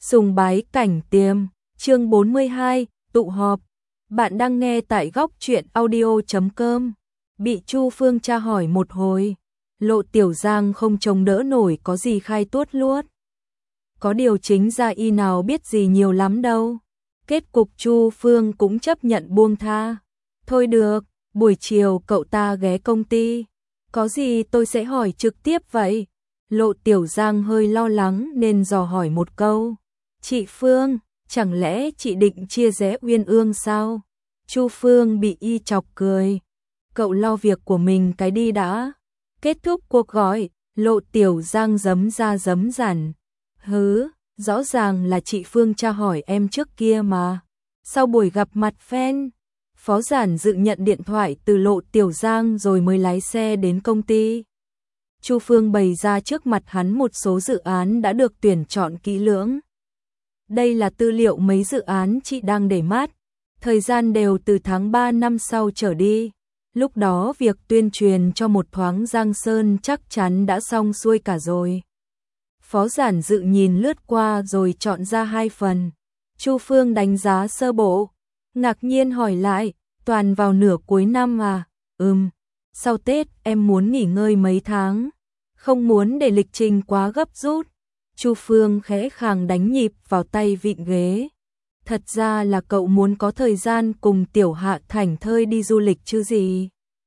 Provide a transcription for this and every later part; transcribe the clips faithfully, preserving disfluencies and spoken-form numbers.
Sùng bái cảnh tiêm, chương bốn mươi hai, tụ họp. Bạn đang nghe tại góc truyện audio chấm com. Bị Chu Phương tra hỏi một hồi, Lộ Tiểu Giang không chống đỡ nổi, có gì khai tuốt luốt. Có điều chính ra y nào biết gì nhiều lắm đâu. Kết cục Chu Phương cũng chấp nhận buông tha. Thôi được, buổi chiều cậu ta ghé công ty. Có gì tôi sẽ hỏi trực tiếp vậy. Lộ Tiểu Giang hơi lo lắng nên dò hỏi một câu. Chị Phương, chẳng lẽ chị định chia rẽ Uyên Ương sao? Chu Phương bị y chọc cười. Cậu lo việc của mình cái đi đã. Kết thúc cuộc gọi, Lộ Tiểu Giang giấm ra giấm giản. Hứ, rõ ràng là chị Phương tra hỏi em trước kia mà. Sau buổi gặp mặt fan, Phó Giản Dự nhận điện thoại từ Lộ Tiểu Giang rồi mới lái xe đến công ty. Chu Phương bày ra trước mặt hắn một số dự án đã được tuyển chọn kỹ lưỡng. Đây là tư liệu mấy dự án chị đang để mắt, thời gian đều từ tháng ba năm sau trở đi. Lúc đó việc tuyên truyền cho một thoáng Giang Sơn chắc chắn đã xong xuôi cả rồi. Phó Giản Dự nhìn lướt qua rồi chọn ra hai phần. Chu Phương đánh giá sơ bộ, ngạc nhiên hỏi lại, toàn vào nửa cuối năm à? Ừm, sau Tết em muốn nghỉ ngơi mấy tháng, không muốn để lịch trình quá gấp rút. Chu Phương khẽ khàng đánh nhịp vào tay vịn ghế. Thật ra là cậu muốn có thời gian cùng Tiểu Hạ thảnh thơi đi du lịch chứ gì.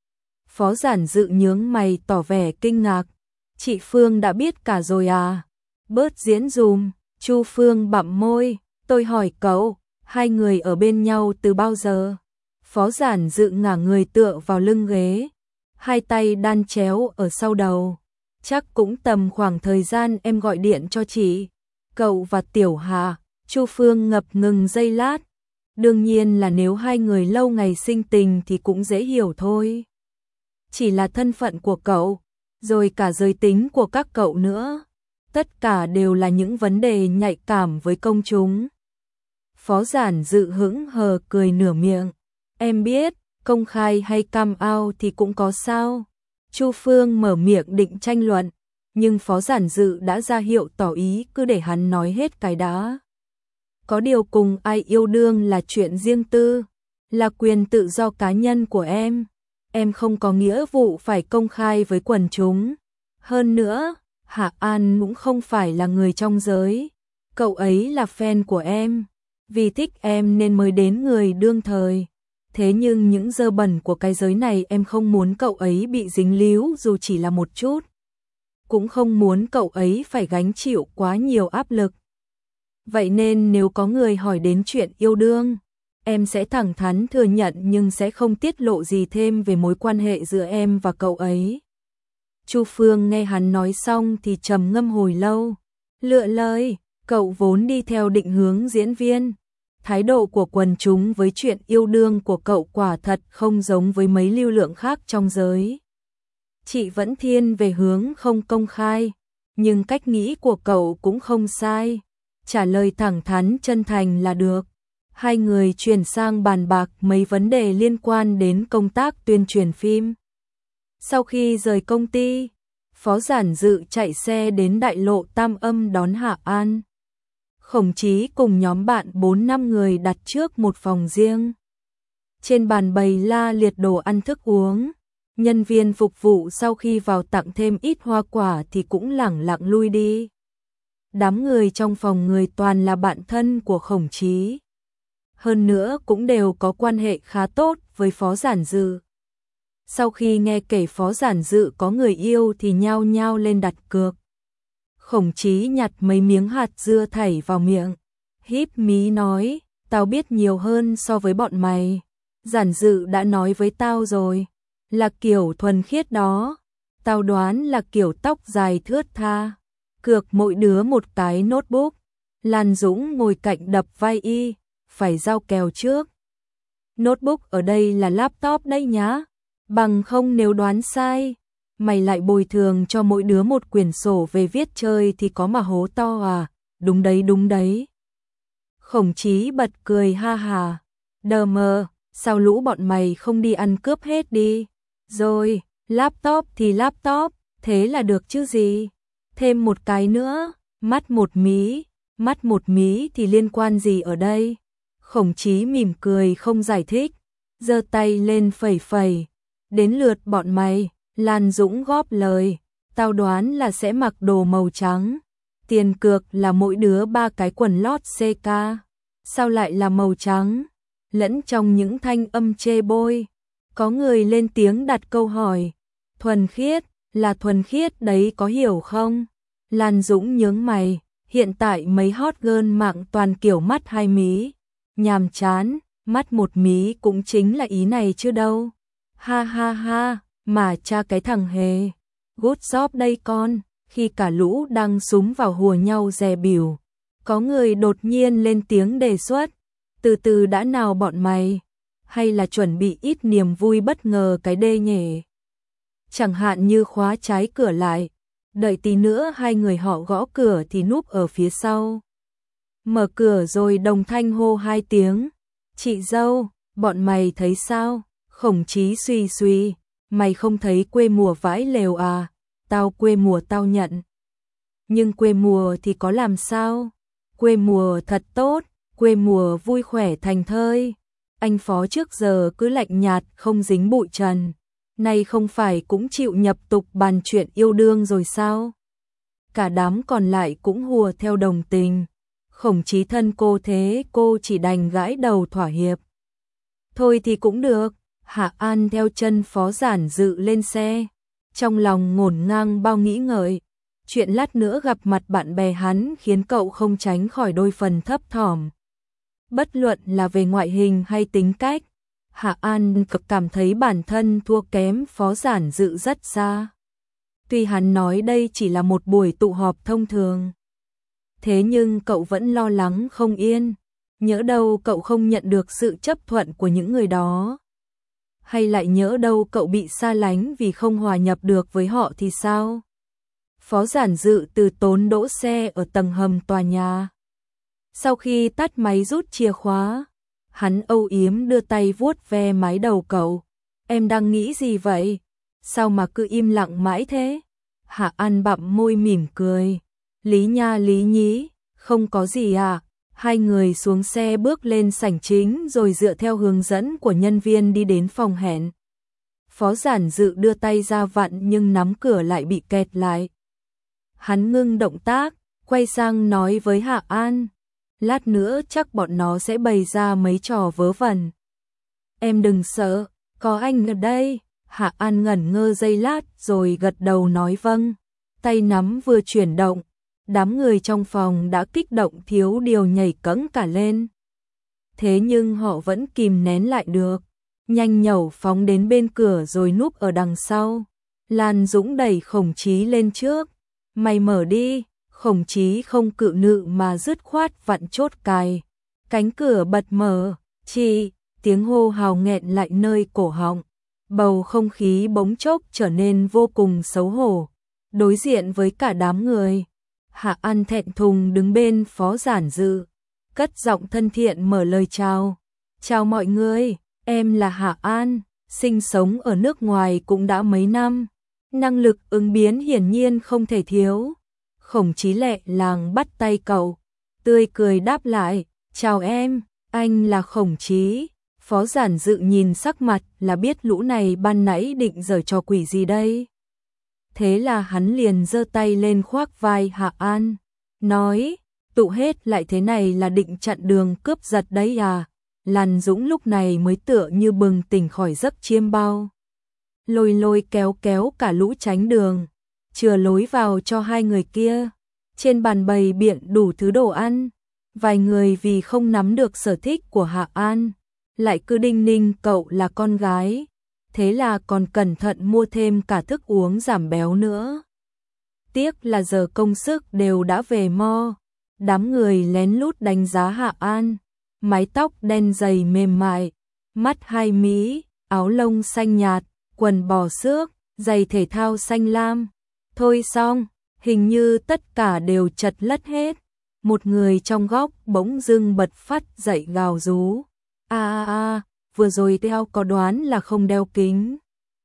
Phó Giản Dự nhướng mày tỏ vẻ kinh ngạc. Chị Phương đã biết cả rồi à? Bớt diễn dùm. Chu Phương bặm môi. Tôi hỏi cậu, hai người ở bên nhau từ bao giờ? Phó Giản Dự ngả người tựa vào lưng ghế, hai tay đan chéo ở sau đầu. Chắc cũng tầm khoảng thời gian em gọi điện cho chị. Cậu và Tiểu Hà. Chu Phương ngập ngừng giây lát. Đương nhiên là nếu hai người lâu ngày sinh tình thì cũng dễ hiểu thôi. Chỉ là thân phận của cậu, rồi cả giới tính của các cậu nữa. Tất cả đều là những vấn đề nhạy cảm với công chúng. Phó Giản Dự hững hờ cười nửa miệng. Em biết, công khai hay cam out thì cũng có sao. Chu Phương mở miệng định tranh luận, nhưng Phó Giản Dự đã ra hiệu tỏ ý cứ để hắn nói hết cái đã. Có điều cùng ai yêu đương là chuyện riêng tư, là quyền tự do cá nhân của em. Em không có nghĩa vụ phải công khai với quần chúng. Hơn nữa, Hạ An cũng không phải là người trong giới. Cậu ấy là fan của em, vì thích em nên mới đến người đương thời. Thế nhưng những dơ bẩn của cái giới này em không muốn cậu ấy bị dính líu dù chỉ là một chút. Cũng không muốn cậu ấy phải gánh chịu quá nhiều áp lực. Vậy nên nếu có người hỏi đến chuyện yêu đương, em sẽ thẳng thắn thừa nhận nhưng sẽ không tiết lộ gì thêm về mối quan hệ giữa em và cậu ấy. Chu Phương nghe hắn nói xong thì trầm ngâm hồi lâu. Lựa lời, cậu vốn đi theo định hướng diễn viên. Thái độ của quần chúng với chuyện yêu đương của cậu quả thật không giống với mấy lưu lượng khác trong giới. Chị vẫn thiên về hướng không công khai, nhưng cách nghĩ của cậu cũng không sai. Trả lời thẳng thắn chân thành là được. Hai người chuyển sang bàn bạc mấy vấn đề liên quan đến công tác tuyên truyền phim. Sau khi rời công ty, Phó Giản Dự chạy xe đến đại lộ Tam Âm đón Hạ An. Khổng Chí cùng nhóm bạn bốn năm người đặt trước một phòng riêng. Trên bàn bày la liệt đồ ăn thức uống. Nhân viên phục vụ sau khi vào tặng thêm ít hoa quả thì cũng lẳng lặng lui đi. Đám người trong phòng người toàn là bạn thân của Khổng Chí. Hơn nữa cũng đều có quan hệ khá tốt với Phó Giản Dự. Sau khi nghe kể Phó Giản Dự có người yêu thì nhao nhao lên đặt cược. Khổng Chí nhặt mấy miếng hạt dưa thảy vào miệng, híp mí nói, tao biết nhiều hơn so với bọn mày. Giản Dự đã nói với tao rồi, là kiểu thuần khiết đó. Tao đoán là kiểu tóc dài thướt tha. Cược mỗi đứa một cái notebook. Lan Dũng ngồi cạnh đập vai y, phải giao kèo trước. Notebook ở đây là laptop đấy nhá. Bằng không nếu đoán sai, mày lại bồi thường cho mỗi đứa một quyển sổ về viết chơi thì có mà hố to à. Đúng đấy đúng đấy. Khổng Chí bật cười ha hà. Đờ mờ, sao lũ bọn mày không đi ăn cướp hết đi. Rồi, laptop thì laptop, thế là được chứ gì. Thêm một cái nữa, mắt một mí, Mắt một mí thì liên quan gì ở đây? Khổng Chí mỉm cười không giải thích, giơ tay lên phẩy phẩy. Đến lượt bọn mày, Lan Dũng góp lời, tao đoán là sẽ mặc đồ màu trắng. Tiền cược là mỗi đứa ba cái quần lót xê ca. Sao lại là màu trắng? Lẫn trong những thanh âm chê bôi, có người lên tiếng đặt câu hỏi. Thuần khiết, là thuần khiết đấy có hiểu không? Lan Dũng nhướng mày, hiện tại mấy hot girl mạng toàn kiểu mắt hai mí. Nhàm chán, mắt một mí cũng chính là ý này chứ đâu. Ha ha ha, mà cha cái thằng hề. Good job đây con. Khi cả lũ đang súng vào hùa nhau dè bỉu, có người đột nhiên lên tiếng đề xuất. Từ từ đã nào bọn mày, hay là chuẩn bị ít niềm vui bất ngờ cái đê nhỉ? Chẳng hạn như khóa trái cửa lại, đợi tí nữa hai người họ gõ cửa thì núp ở phía sau. Mở cửa rồi đồng thanh hô hai tiếng. Chị dâu, bọn mày thấy sao? Khổng Chí suy suy, mày không thấy quê mùa vãi lều à? Tao quê mùa tao nhận. Nhưng quê mùa thì có làm sao? Quê mùa thật tốt, quê mùa vui khỏe thành thơi. Anh Phó trước giờ cứ lạnh nhạt không dính bụi trần, nay không phải cũng chịu nhập tục bàn chuyện yêu đương rồi sao? Cả đám còn lại cũng hùa theo đồng tình. Khổng Chí thân cô thế cô chỉ đành gãi đầu thỏa hiệp. Thôi thì cũng được. Hạ An theo chân Phó Giản Dự lên xe, trong lòng ngổn ngang bao nghĩ ngợi. Chuyện lát nữa gặp mặt bạn bè hắn khiến cậu không tránh khỏi đôi phần thấp thỏm. Bất luận là về ngoại hình hay tính cách, Hạ An cực cảm thấy bản thân thua kém Phó Giản Dự rất xa. Tuy hắn nói đây chỉ là một buổi tụ họp thông thường, thế nhưng cậu vẫn lo lắng không yên. Nhỡ đâu cậu không nhận được sự chấp thuận của những người đó, hay lại nhỡ đâu cậu bị xa lánh vì không hòa nhập được với họ thì sao? Phó Giản Dự từ tốn đỗ xe ở tầng hầm tòa nhà. Sau khi tắt máy rút chìa khóa, hắn âu yếm đưa tay vuốt ve mái đầu cậu. Em đang nghĩ gì vậy? Sao mà cứ im lặng mãi thế? Hạ An bặm môi mỉm cười. Lý nha lý nhí, không có gì à? Hai người xuống xe bước lên sảnh chính rồi dựa theo hướng dẫn của nhân viên đi đến phòng hẹn. Phó Giản Dự đưa tay ra vặn nhưng nắm cửa lại bị kẹt lại. Hắn ngưng động tác, quay sang nói với Hạ An. Lát nữa chắc bọn nó sẽ bày ra mấy trò vớ vẩn. Em đừng sợ, có anh ở đây. Hạ An ngẩn ngơ giây lát rồi gật đầu nói vâng. Tay nắm vừa chuyển động, đám người trong phòng đã kích động thiếu điều nhảy cẫng cả lên. Thế nhưng họ vẫn kìm nén lại được, nhanh nhẩu phóng đến bên cửa rồi núp ở đằng sau. Lan Dũng đẩy Khổng Chí lên trước. Mày mở đi. Khổng Chí không cự nữ mà dứt khoát vặn chốt cài. Cánh cửa bật mở. Chị, tiếng hô hào nghẹn lại nơi cổ họng. Bầu không khí bỗng chốc trở nên vô cùng xấu hổ. Đối diện với cả đám người, Hạ An thẹn thùng đứng bên Phó Giản Dự, cất giọng thân thiện mở lời chào. Chào mọi người, em là Hạ An, sinh sống ở nước ngoài cũng đã mấy năm. Năng lực ứng biến hiển nhiên không thể thiếu. Khổng Chí lẹ làng bắt tay cậu, tươi cười đáp lại. Chào em, anh là Khổng Chí. Phó Giản Dự nhìn sắc mặt là biết lũ này ban nãy định giở trò quỷ gì đây. Thế là hắn liền giơ tay lên khoác vai Hạ An, nói, tụ hết lại thế này là định chặn đường cướp giật đấy à? Lan Dũng lúc này mới tựa như bừng tỉnh khỏi giấc chiêm bao. Lôi lôi kéo kéo cả lũ tránh đường, chừa lối vào cho hai người kia. Trên bàn bày biện đủ thứ đồ ăn, vài người vì không nắm được sở thích của Hạ An, lại cứ đinh ninh cậu là con gái. Thế là còn cẩn thận mua thêm cả thức uống giảm béo nữa. Tiếc là giờ công sức đều đã về mo. Đám người lén lút đánh giá Hạ An. Mái tóc đen dày mềm mại, mắt hai mí, áo lông xanh nhạt, quần bò xước, giày thể thao xanh lam. Thôi xong, hình như tất cả đều chật lất hết. Một người trong góc bỗng dưng bật phát dậy gào rú. A a a, vừa rồi theo có đoán là không đeo kính.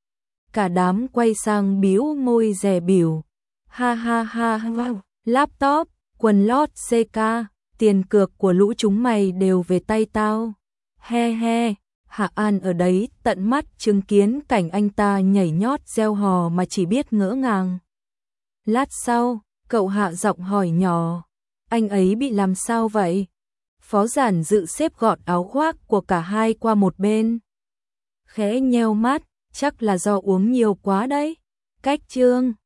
Cả đám quay sang bĩu môi dè bỉu. Ha ha ha ha, laptop, Quần lót xê ca, tiền cược của lũ chúng mày đều về tay tao. He he, Hạ An ở đấy tận mắt chứng kiến cảnh anh ta nhảy nhót reo hò mà chỉ biết ngỡ ngàng. Lát sau, cậu hạ giọng hỏi nhỏ, anh ấy bị làm sao vậy? Phó Giản Dự xếp gọn áo khoác của cả hai qua một bên. Khẽ nheo mắt, chắc là do uống nhiều quá đấy. Cách chương